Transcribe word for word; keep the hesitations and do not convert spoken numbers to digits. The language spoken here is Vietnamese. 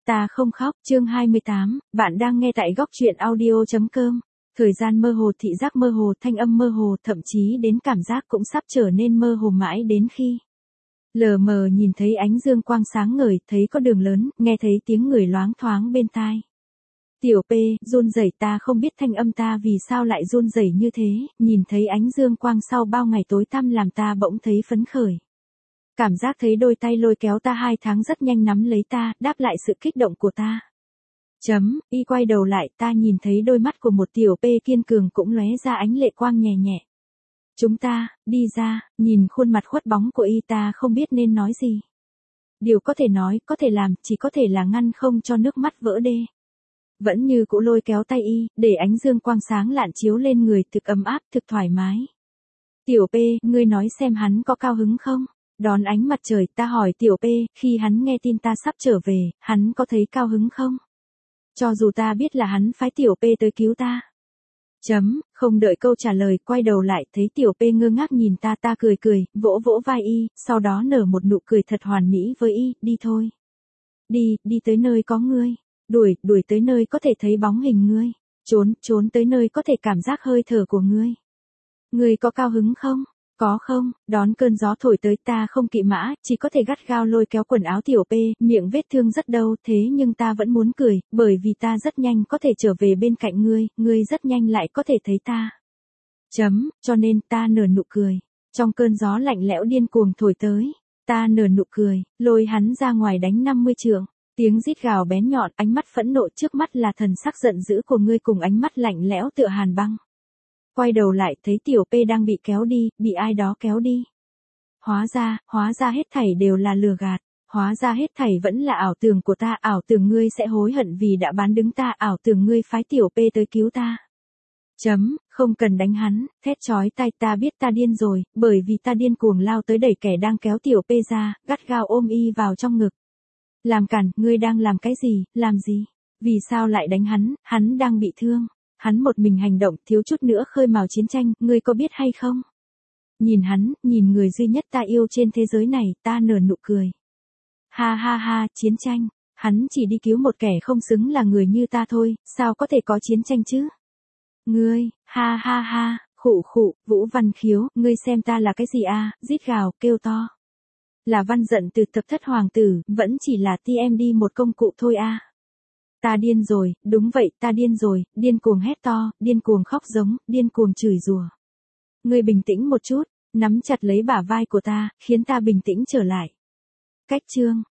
ta không khóc, chương hai mươi tám, bạn đang nghe tại góc truyện audio chấm com. Thời gian mơ hồ, thị giác mơ hồ, thanh âm mơ hồ, thậm chí đến cảm giác cũng sắp trở nên mơ hồ mãi đến khi lờ mờ nhìn thấy ánh dương quang sáng ngời, thấy có đường lớn, nghe thấy tiếng người loáng thoáng bên tai. Tiểu P, run rẩy, ta không biết thanh âm ta vì sao lại run rẩy như thế, nhìn thấy ánh dương quang sau bao ngày tối tăm làm ta bỗng thấy phấn khởi. Cảm giác thấy đôi tay lôi kéo ta hai tháng rất nhanh nắm lấy ta, đáp lại sự kích động của ta. Chấm, y quay đầu lại, ta nhìn thấy đôi mắt của một tiểu P kiên cường cũng lóe ra ánh lệ quang nhẹ nhẹ. Chúng ta, đi ra, nhìn khuôn mặt khuất bóng của y ta không biết nên nói gì. Điều có thể nói, có thể làm, chỉ có thể là ngăn không cho nước mắt vỡ đê. Vẫn như cũ lôi kéo tay y, để ánh dương quang sáng lạn chiếu lên người, thực ấm áp, thực thoải mái. Tiểu P, ngươi nói xem hắn có cao hứng không? Đón ánh mặt trời, ta hỏi Tiểu P, khi hắn nghe tin ta sắp trở về, hắn có thấy cao hứng không? Cho dù ta biết là hắn phái Tiểu P tới cứu ta. Chấm, không đợi câu trả lời, quay đầu lại, thấy Tiểu P ngơ ngác nhìn ta, ta cười cười, vỗ vỗ vai y, sau đó nở một nụ cười thật hoàn mỹ với y, đi thôi. Đi, đi tới nơi có ngươi. Đuổi, đuổi tới nơi có thể thấy bóng hình ngươi. Trốn, trốn tới nơi có thể cảm giác hơi thở của ngươi. Ngươi có cao hứng không? Có không? Đón cơn gió thổi tới, ta không kỵ mã, chỉ có thể gắt gao lôi kéo quần áo Tiểu P, miệng vết thương rất đau, thế nhưng ta vẫn muốn cười, bởi vì ta rất nhanh có thể trở về bên cạnh ngươi, ngươi rất nhanh lại có thể thấy ta. Chấm, cho nên ta nở nụ cười. Trong cơn gió lạnh lẽo điên cuồng thổi tới, ta nở nụ cười, lôi hắn ra ngoài đánh năm mươi trượng. Tiếng rít gào bén nhọn, ánh mắt phẫn nộ, trước mắt là thần sắc giận dữ của ngươi cùng ánh mắt lạnh lẽo tựa hàn băng. Quay đầu lại, thấy Tiểu P đang bị kéo đi, bị ai đó kéo đi. Hóa ra, hóa ra hết thảy đều là lừa gạt, hóa ra hết thảy vẫn là ảo tưởng của ta, ảo tưởng ngươi sẽ hối hận vì đã bán đứng ta, ảo tưởng ngươi phái Tiểu P tới cứu ta. Chấm, không cần đánh hắn, thét chói tai, ta biết ta điên rồi, bởi vì ta điên cuồng lao tới đẩy kẻ đang kéo Tiểu P ra, gắt gao ôm y vào trong ngực. Làm cản, ngươi đang làm cái gì, làm gì? Vì sao lại đánh hắn, hắn đang bị thương. Hắn một mình hành động, thiếu chút nữa khơi mào chiến tranh, ngươi có biết hay không? Nhìn hắn, nhìn người duy nhất ta yêu trên thế giới này, ta nở nụ cười. Ha ha ha, chiến tranh. Hắn chỉ đi cứu một kẻ không xứng là người như ta thôi, sao có thể có chiến tranh chứ? Ngươi, ha ha ha, khụ khụ, Vũ Văn Khiếu, ngươi xem ta là cái gì à, rít gào, kêu to. Là Văn giận từ thập thất hoàng tử, vẫn chỉ là tê em đê một công cụ thôi à. Ta điên rồi, đúng vậy, ta điên rồi, điên cuồng hét to, điên cuồng khóc giống, điên cuồng chửi rủa. Ngươi bình tĩnh một chút, nắm chặt lấy bả vai của ta, khiến ta bình tĩnh trở lại. Cách chương.